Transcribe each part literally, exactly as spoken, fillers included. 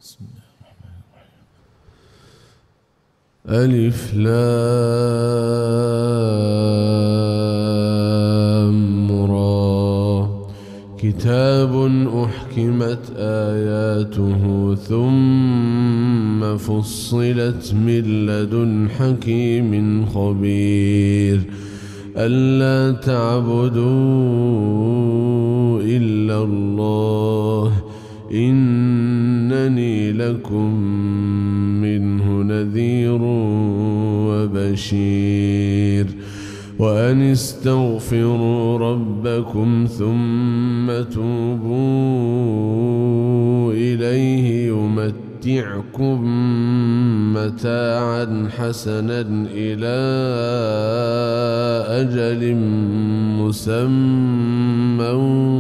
بسم الله الرحمن الرحيم. ألف لام را كتاب أحكمت آياته ثم فصلت من لدن حكيم خبير ألا تعبدوا إلا الله إنني لكم منه نذير وبشير وأن استغفروا ربكم ثم توبوا إليه يمتعكم متاعا حسنا إلى أجل مسمى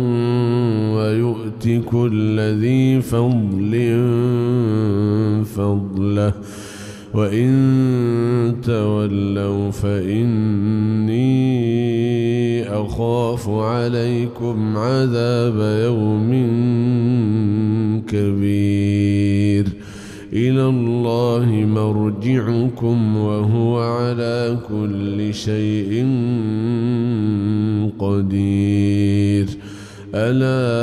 ويؤت كل ذي فضل فضله وإن تولوا فإني أخاف عليكم عذاب يوم كبير إلى الله مرجعكم وهو على كل شيء قدير ألا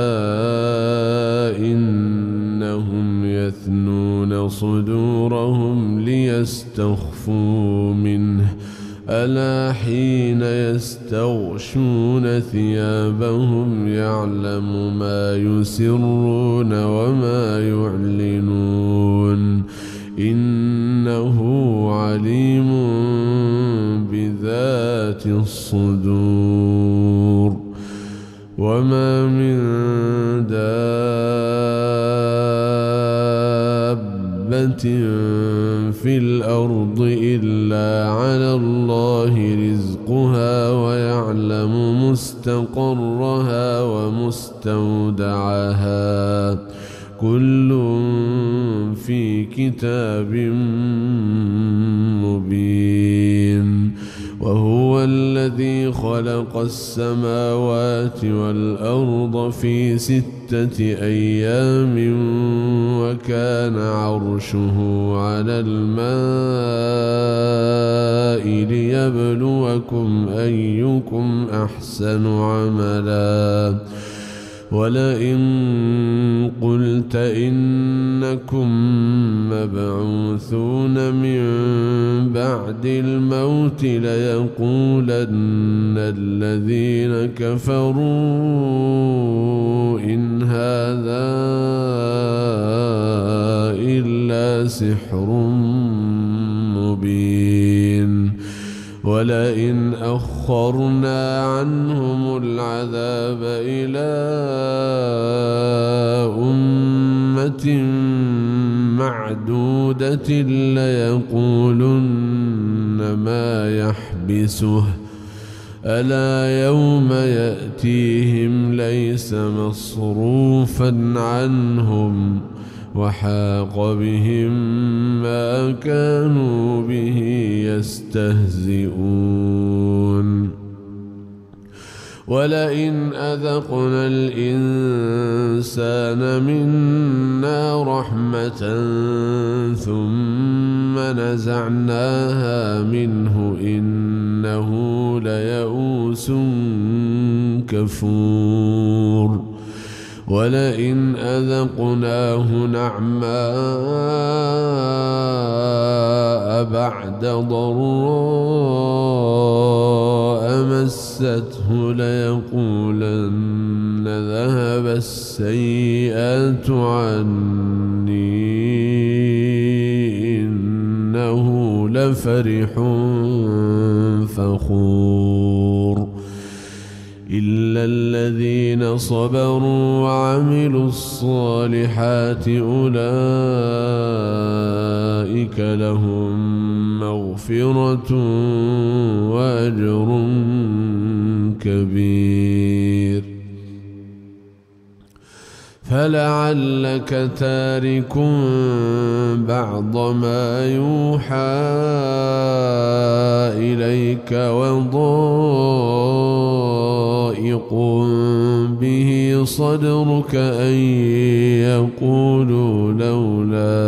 إنهم يثنون صدورهم ليستخفوا منه ألا حين يستغشون ثيابهم يعلم ما يسرون وما يعلنون إنه عليم بذات الصدور وما من دابة في الأرض إلا على الله رزقها ويعلم مستقرها ومستودعها كل في كتاب مبين وهو الذي خلق السماوات والأرض في ستة أيام وكان عرشه على الماء ليبلوكم أيكم أحسن عملا ولئن قلت إنكم مبعوثون من بعد الموت ليقولن الذين كفروا إن هذا إلا سحر مبين ولئن أخرنا عنهم العذاب إلى أمة معدودة ليقولن ما يحبسه ألا يوم يأتيهم ليس مصروفا عنهم وحاق بهم ما كانوا به يستهزئون ولئن أذقنا الإنسان منا رحمة ثم نزعناها منه إنه ليئوس كفور ولئن أذقناه نعماء بعد ضراء مسته ليقولن ذهب السيئات عني إنه لفرح فخور إلا الذين صبروا وعملوا الصالحات أولئك لهم مغفرة وأجر كبير فلعلك تارك بعض ما يوحى إليك وضائق ضائق به صدرك أن يقولوا لولا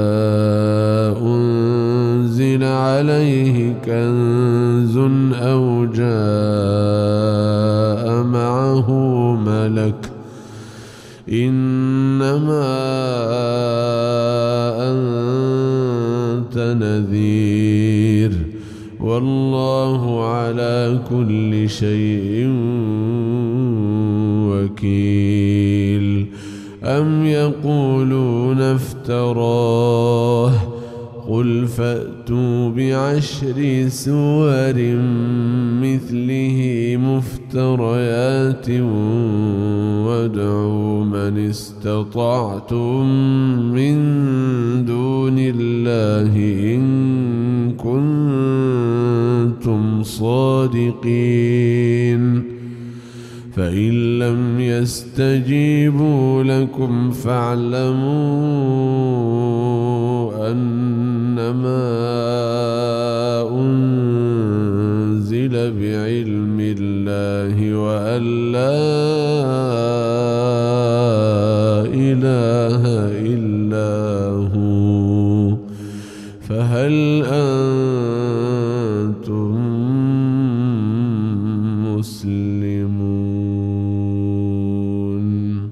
أنزل عليه كنز أو جاء معه ملك إنما أنت نذير والله على كل شيء وكيل أم يقولون افتراه قل فأتوا بعشر سور مثله مفتريات وادعوا من استطعتم من دون الله إن كنتم صادقين فإن لم يستجيبوا لكم فاعلموا أنما أنزل بعلم الله وأن لا إله إلا هو فهل أنتم مسلمون؟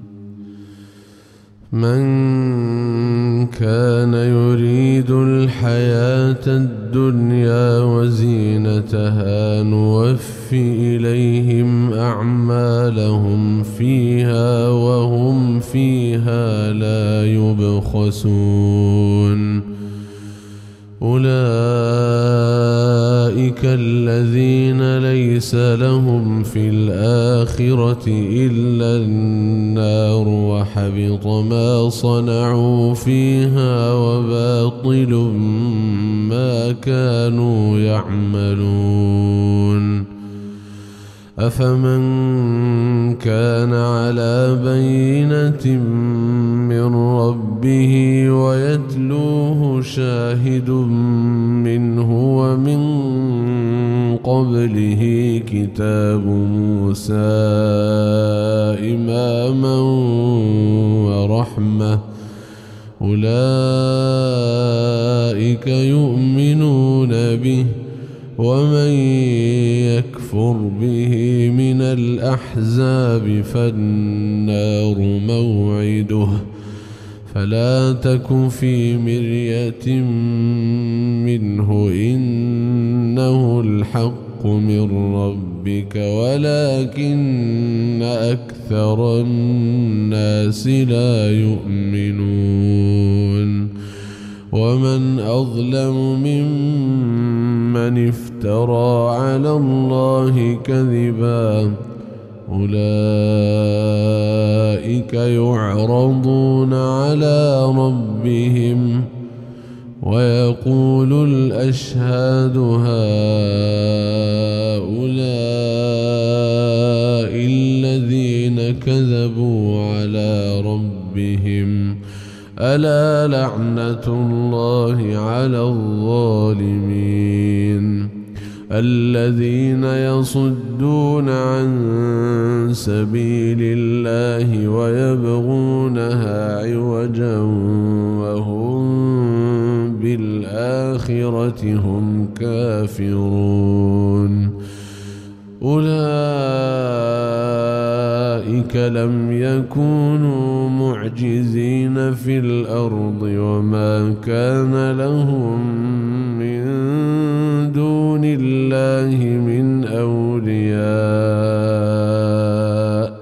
من كان يريد الحياة الدنيا وزينتها نوفي إليهم أعمالهم فيها وهم فيها لا يبخسون أولئك الذين ليس لهم في الآخرة إلا النار وحبط ما صنعوا فيها وباطل ما كانوا يعملون أفمن كان على بينة من ربه ويتلوه شاهد منه ومن قبله كتاب موسى إماما ورحمة أولئك يؤمنون به ومن يكفر به من الأحزاب فالنار موعده فلا تك في مرية منه إنه الحق من ربك ولكن أكثر الناس لا يؤمنون ومن أظلم ممن افترى على الله كذبا أولئك يعرضون على ربهم ويقول الأشهاد هؤلاء الذين كذبوا على ربهم ألا لعنة الله على الظالمين الذين يصدون عن سبيل الله ويبغونها عوجا وهم بالآخرة هم كافرون أولئك لم يكونوا معجزين في الأرض وما كان لهم من دون الله من أولياء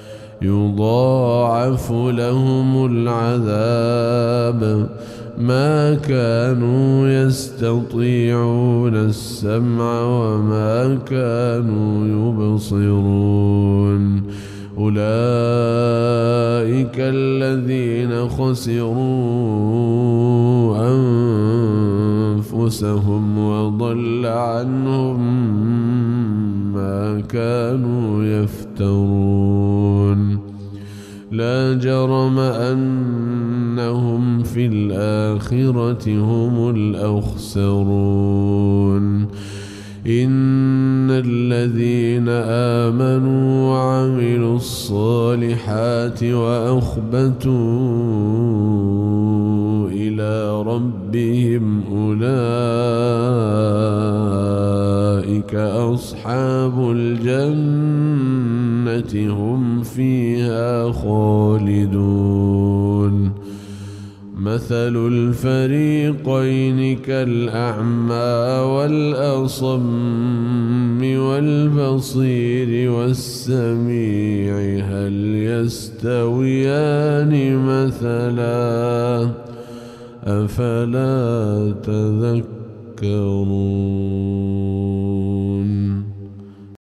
يضاعف لهم العذاب ما كانوا يستطيعون السمع وما كانوا يبصرون أولئك الذين خسروا أنفسهم وضل عنهم ما كانوا يفترون لا جرم أنهم في الآخرة هم الأخسرون إن الذين آمنوا وعملوا الصالحات وأخبتوا إلى ربهم أولئك أصحاب الجنة هم فيها خالدون مثل الفريقين كالأعمى والأصم والبصير والسميع هل يستويان مثلا أفلا تذكرون